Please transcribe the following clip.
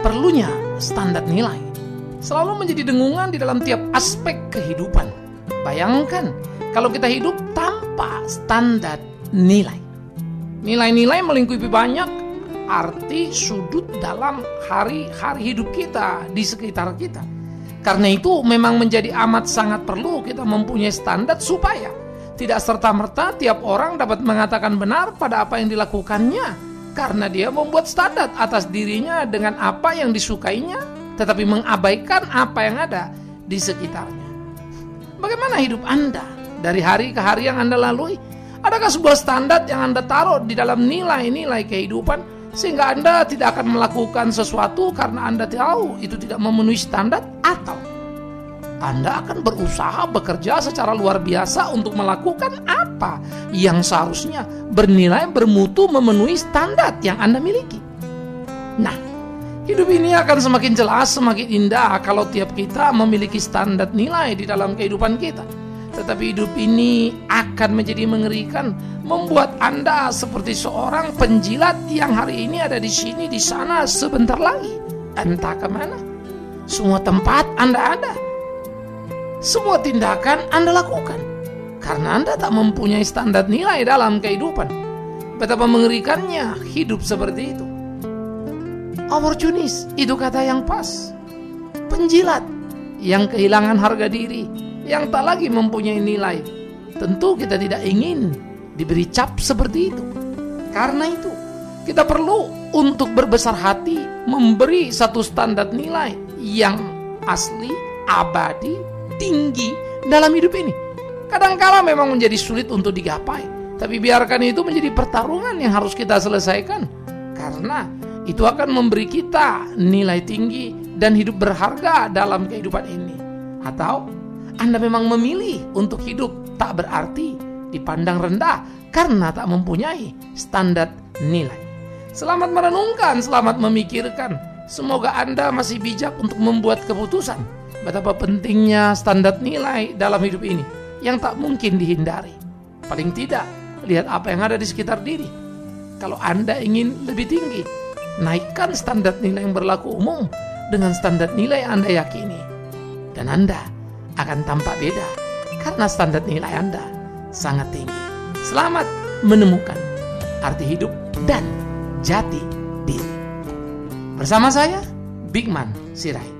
perlunya standar nilai selalu menjadi dengungan di dalam tiap aspek kehidupan. Bayangkan kalau kita hidup tanpa standar nilai. Nilai-nilai melingkupi banyak arti sudut dalam hari-hari hidup kita di sekitar kita. Karena itu memang menjadi amat sangat perlu kita mempunyai standar supaya tidak serta-merta tiap orang dapat mengatakan benar pada apa yang dilakukannya, karena dia membuat standar atas dirinya dengan apa yang disukainya, tetapi mengabaikan apa yang ada di sekitarnya. Bagaimana hidup Anda dari hari ke hari yang Anda lalui? Adakah sebuah standar yang Anda taruh di dalam nilai-nilai kehidupan sehingga Anda tidak akan melakukan sesuatu karena Anda tahu itu tidak memenuhi standar? Atau Anda akan berusaha bekerja secara luar biasa untuk melakukan apa yang seharusnya bernilai, bermutu, memenuhi standar yang Anda miliki? Nah, hidup ini akan semakin jelas, semakin indah kalau tiap kita memiliki standar nilai di dalam kehidupan kita. Tetapi hidup ini akan menjadi mengerikan, membuat Anda seperti seorang penjilat yang hari ini ada di sini, di sana, sebentar lagi entah kemana. Semua tempat Anda ada, semua tindakan Anda lakukan, karena Anda tak mempunyai standar nilai dalam kehidupan. Betapa mengerikannya hidup seperti itu. Oportunis, itu kata yang pas. Penjilat yang kehilangan harga diri, yang tak lagi mempunyai nilai. Tentu kita tidak ingin diberi cap seperti itu. Karena itu kita perlu untuk berbesar hati memberi satu standar nilai yang asli, abadi, tinggi dalam hidup ini. Kadangkala memang menjadi sulit untuk digapai, tapi biarkan itu menjadi pertarungan yang harus kita selesaikan, karena itu akan memberi kita nilai tinggi dan hidup berharga dalam kehidupan ini. Atau Anda memang memilih untuk hidup tak berarti, dipandang rendah karena tak mempunyai standar nilai. Selamat merenungkan, selamat memikirkan. Semoga Anda masih bijak untuk membuat keputusan betapa pentingnya standar nilai dalam hidup ini yang tak mungkin dihindari. Paling tidak, lihat apa yang ada di sekitar diri. Kalau Anda ingin lebih tinggi, naikkan standar nilai yang berlaku umum dengan standar nilai yang Anda yakini. Dan Anda akan tampak beda karena standar nilai Anda sangat tinggi. Selamat menemukan arti hidup dan jati diri. Bersama saya, Bigman Sirait.